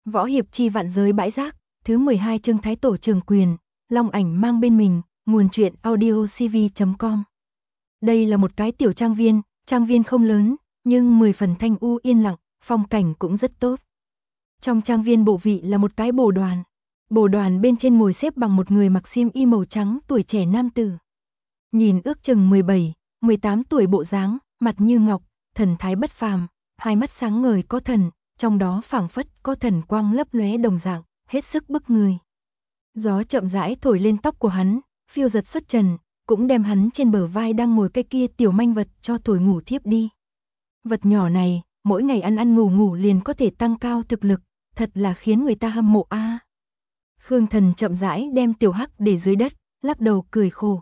Võ hiệp chi vạn giới bãi rác, thứ 12 chương Thái Tổ Trường Quyền, Long Ảnh mang bên mình, nguồn truyện audiocv.com. Đây là một cái tiểu trang viên không lớn, nhưng 10 phần thanh u yên lặng, phong cảnh cũng rất tốt. Trong trang viên bộ vị là một cái bồ đoàn bên trên ngồi xếp bằng một người mặc xiêm y màu trắng tuổi trẻ nam tử. Nhìn ước chừng 17, 18 tuổi bộ dáng, mặt như ngọc, thần thái bất phàm, hai mắt sáng ngời có thần, trong đó phảng phất có thần quang lấp lóe đồng dạng, hết sức bức người. Gió chậm rãi thổi lên tóc của hắn, phiêu giật xuất trần, cũng đem hắn trên bờ vai đang ngồi cái kia tiểu manh vật cho thổi ngủ thiếp đi. Vật nhỏ này, mỗi ngày ăn ngủ liền có thể tăng cao thực lực, thật là khiến người ta hâm mộ a. Khương Thần chậm rãi đem tiểu hắc để dưới đất, lắc đầu cười khổ.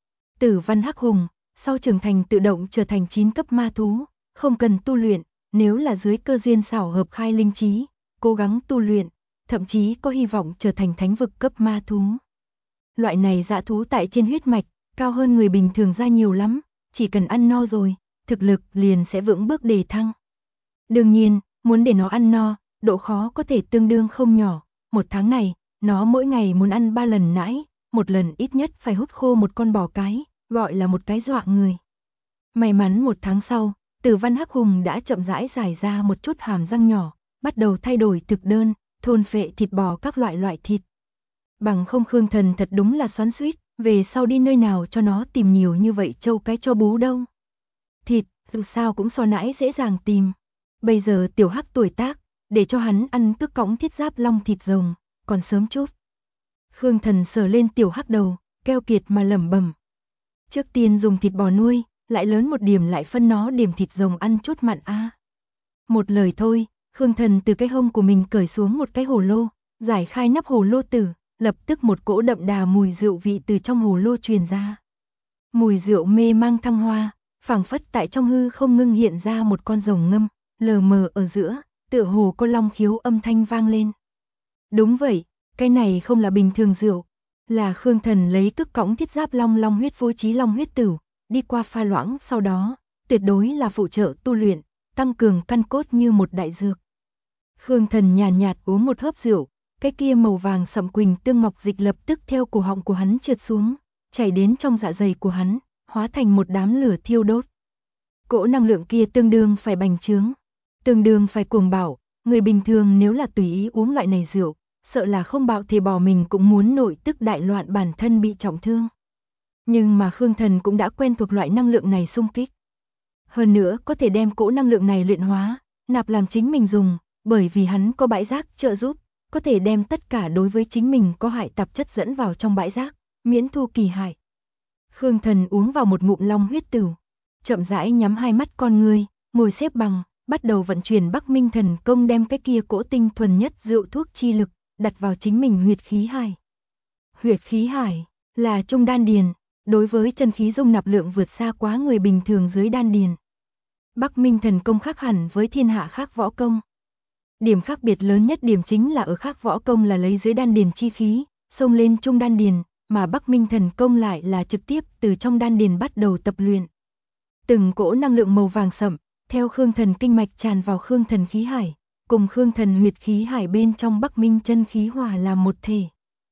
Tử Văn Hắc Hùng, sau trưởng thành tự động trở thành 9 cấp ma thú, không cần tu luyện, nếu là dưới cơ duyên xảo hợp khai linh trí, cố gắng tu luyện, thậm chí có hy vọng trở thành thánh vực cấp ma thú. Loại này dã thú tại trên huyết mạch, cao hơn người bình thường ra nhiều lắm, chỉ cần ăn no rồi, thực lực liền sẽ vững bước đề thăng. Đương nhiên, muốn để nó ăn no, độ khó có thể tương đương không nhỏ, một tháng này, nó mỗi ngày muốn ăn 3 lần nãi, một lần ít nhất phải hút khô một con bò cái, gọi là một cái dọa người. May mắn một tháng sau, Tử Văn Hắc Hùng đã chậm rãi giải ra một chút hàm răng nhỏ, bắt đầu thay đổi thực đơn, thôn phệ thịt bò các loại thịt. Bằng không Khương Thần thật đúng là xoắn xuýt, về sau đi nơi nào cho nó tìm nhiều như vậy trâu cái cho bú đâu. Thịt, dù sao cũng so nãi dễ dàng tìm. Bây giờ tiểu hắc tuổi tác, để cho hắn ăn cứ cõng thiết giáp long thịt rồng, còn sớm chút. Khương Thần sờ lên tiểu hắc đầu, keo kiệt mà lẩm bẩm. Trước tiên dùng thịt bò nuôi, lại lớn một điểm lại phân nó điểm thịt rồng ăn chút mặn a. Một lời thôi, Khương Thần từ cái hông của mình cởi xuống một cái hồ lô, giải khai nắp hồ lô tử, lập tức một cỗ đậm đà mùi rượu vị từ trong hồ lô truyền ra. Mùi rượu mê mang thăng hoa, phảng phất tại trong hư không ngưng hiện ra một con rồng ngâm, lờ mờ ở giữa, tựa hồ có long khiếu âm thanh vang lên. Đúng vậy, cái này không là bình thường rượu, là Khương Thần lấy cước cõng thiết giáp long huyết phối trí long huyết tử, đi qua pha loãng sau đó, tuyệt đối là phụ trợ tu luyện, tăng cường căn cốt như một đại dược. Khương Thần nhàn nhạt uống một hớp rượu, cái kia màu vàng sậm quỳnh tương ngọc dịch lập tức theo cổ họng của hắn trượt xuống, chảy đến trong dạ dày của hắn, hóa thành một đám lửa thiêu đốt. Cỗ năng lượng kia tương đương phải bành trướng, tương đương phải cuồng bạo, người bình thường nếu là tùy ý uống loại này rượu, sợ là không bạo thì bỏ mình cũng muốn nội tức đại loạn bản thân bị trọng thương. Nhưng mà Khương Thần cũng đã quen thuộc loại năng lượng này xung kích. Hơn nữa có thể đem cỗ năng lượng này luyện hóa, nạp làm chính mình dùng, bởi vì hắn có bãi rác trợ giúp, có thể đem tất cả đối với chính mình có hại tạp chất dẫn vào trong bãi rác, miễn thu kỳ hại. Khương Thần uống vào một ngụm long huyết tửu, chậm rãi nhắm hai mắt con ngươi, ngồi xếp bằng, bắt đầu vận chuyển Bắc Minh Thần Công đem cái kia cỗ tinh thuần nhất rượu thuốc chi lực đặt vào chính mình huyệt khí hải. Huyệt khí hải là trung đan điền, đối với chân khí dung nạp lượng vượt xa quá người bình thường dưới đan điền. Bắc Minh Thần Công khác hẳn với thiên hạ khác võ công. Điểm khác biệt lớn nhất điểm chính là ở khác võ công là lấy dưới đan điền chi khí, xông lên trung đan điền, mà Bắc Minh Thần Công lại là trực tiếp từ trong đan điền bắt đầu tập luyện. Từng cỗ năng lượng màu vàng sậm, theo Khương Thần kinh mạch tràn vào Khương Thần khí hải, cùng Khương Thần huyệt khí hải bên trong Bắc Minh chân khí hòa làm một thể.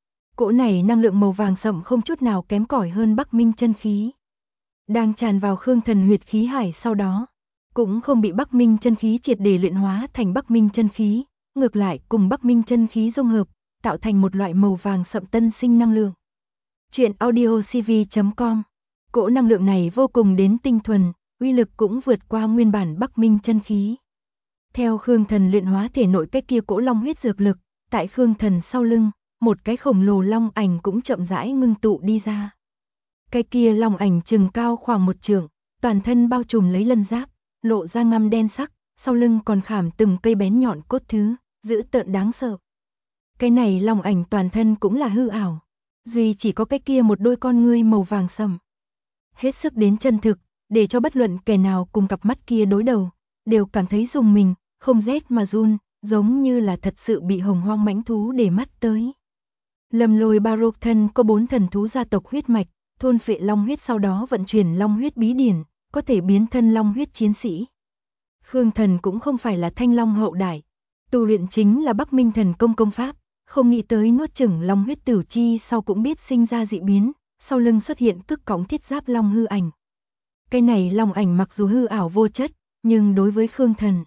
Cỗ này năng lượng màu vàng sậm không chút nào kém cỏi hơn Bắc Minh chân khí. Đang tràn vào Khương Thần huyệt khí hải sau đó, cũng không bị Bắc Minh chân khí triệt để luyện hóa thành Bắc Minh chân khí, ngược lại cùng Bắc Minh chân khí dung hợp, tạo thành một loại màu vàng sậm tân sinh năng lượng. Truyện audiocv.com. Cỗ năng lượng này vô cùng đến tinh thuần, uy lực cũng vượt qua nguyên bản Bắc Minh chân khí. Theo Khương Thần luyện hóa thể nội cái kia cỗ long huyết dược lực, tại Khương Thần sau lưng, một cái khổng lồ long ảnh cũng chậm rãi ngưng tụ đi ra. Cái kia long ảnh chừng cao khoảng 1 trượng, toàn thân bao trùm lấy lân giáp, lộ ra ngăm đen sắc, sau lưng còn khảm từng cây bén nhọn cốt thứ, dữ tợn đáng sợ. Cái này long ảnh toàn thân cũng là hư ảo, duy chỉ có cái kia một đôi con ngươi màu vàng sẫm. Hết sức đến chân thực, để cho bất luận kẻ nào cùng cặp mắt kia đối đầu, đều cảm thấy rùng mình, không rét mà run, giống như là thật sự bị hồng hoang mãnh thú để mắt tới. Lâm Lôi Baroque thân có 4 thần thú gia tộc huyết mạch, thôn phệ long huyết sau đó vận chuyển long huyết bí điển, có thể biến thân long huyết chiến sĩ. Khương Thần cũng không phải là thanh long hậu đại, Tu luyện chính là Bắc Minh Thần Công công pháp, không nghĩ tới nuốt chửng long huyết tử chi sau cũng biết sinh ra dị biến, sau lưng xuất hiện cức cõng thiết giáp long hư ảnh. Cái này long ảnh mặc dù hư ảo vô chất, nhưng đối với Khương Thần,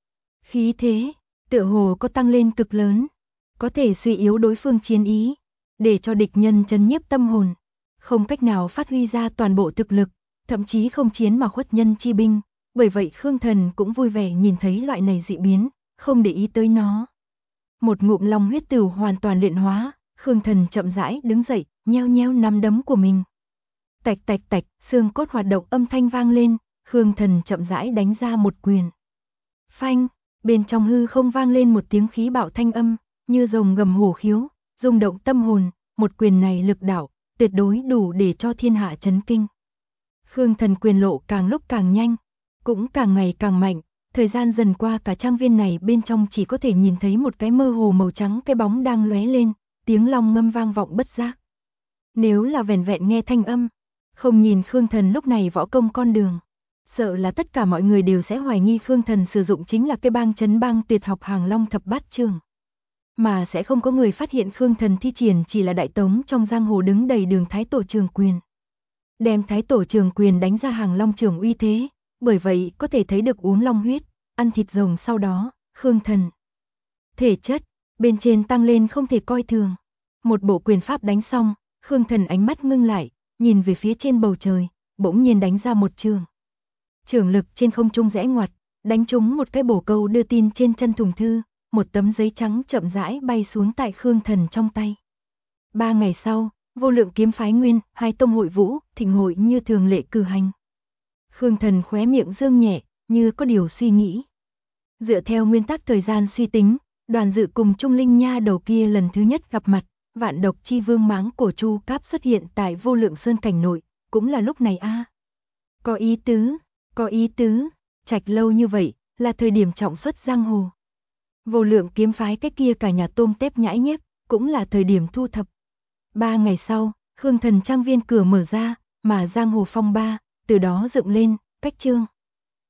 khí thế, tựa hồ có tăng lên cực lớn, có thể suy yếu đối phương chiến ý, để cho địch nhân chấn nhiếp tâm hồn, không cách nào phát huy ra toàn bộ thực lực, thậm chí không chiến mà khuất nhân chi binh, bởi vậy Khương Thần cũng vui vẻ nhìn thấy loại này dị biến, không để ý tới nó. Một ngụm long huyết tử hoàn toàn luyện hóa, Khương Thần chậm rãi đứng dậy, nheo nheo nắm đấm của mình. Tạch tạch tạch, xương cốt hoạt động âm thanh vang lên, Khương Thần chậm rãi đánh ra một quyền. Phanh, bên trong hư không vang lên một tiếng khí bạo thanh âm, như rồng gầm hổ khiếu, rung động tâm hồn, một quyền này lực đạo, tuyệt đối đủ để cho thiên hạ chấn kinh. Khương Thần quyền lộ càng lúc càng nhanh, cũng càng ngày càng mạnh, thời gian dần qua cả trang viên này bên trong chỉ có thể nhìn thấy một cái mơ hồ màu trắng cái bóng đang lóe lên, tiếng long ngâm vang vọng bất giác. Nếu là vẻn vẹn nghe thanh âm, không nhìn Khương Thần lúc này võ công con đường, sợ là tất cả mọi người đều sẽ hoài nghi Khương Thần sử dụng chính là cái bang chấn bang tuyệt học Hàng Long thập bát trường. Mà sẽ không có người phát hiện Khương Thần thi triển chỉ là đại tống trong giang hồ đứng đầy đường Thái Tổ Trường Quyền. Đem Thái Tổ Trường Quyền đánh ra Hàng Long trường uy thế, bởi vậy có thể thấy được uống long huyết, ăn thịt rồng sau đó, Khương Thần thể chất bên trên tăng lên không thể coi thường. Một bộ quyền pháp đánh xong, Khương Thần ánh mắt ngưng lại, nhìn về phía trên bầu trời, bỗng nhiên đánh ra một trường. Trường lực trên không trung rẽ ngoặt, đánh trúng một cái bổ câu đưa tin trên chân thùng thư, một tấm giấy trắng chậm rãi bay xuống tại Khương Thần trong tay. 3 ngày sau, Vô Lượng Kiếm Phái Nguyên, hai tông hội vũ, thịnh hội như thường lệ cử hành. Khương Thần khóe miệng dương nhẹ, như có điều suy nghĩ. Dựa theo nguyên tắc thời gian suy tính, Đoàn Dự cùng Trung Linh Nha đầu kia lần thứ nhất gặp mặt, Vạn Độc Chi Vương Máng Cổ Chu Cáp xuất hiện tại Vô Lượng Sơn cảnh nội, cũng là lúc này a. Có ý tứ, trạch lâu như vậy, là thời điểm trọng xuất giang hồ. Vô Lượng Kiếm Phái cái kia cả nhà tôm tép nhãi nhép, cũng là thời điểm thu thập. 3 ngày sau, Khương Thần trang viên cửa mở ra, mà giang hồ phong ba, từ đó dựng lên, cách chương.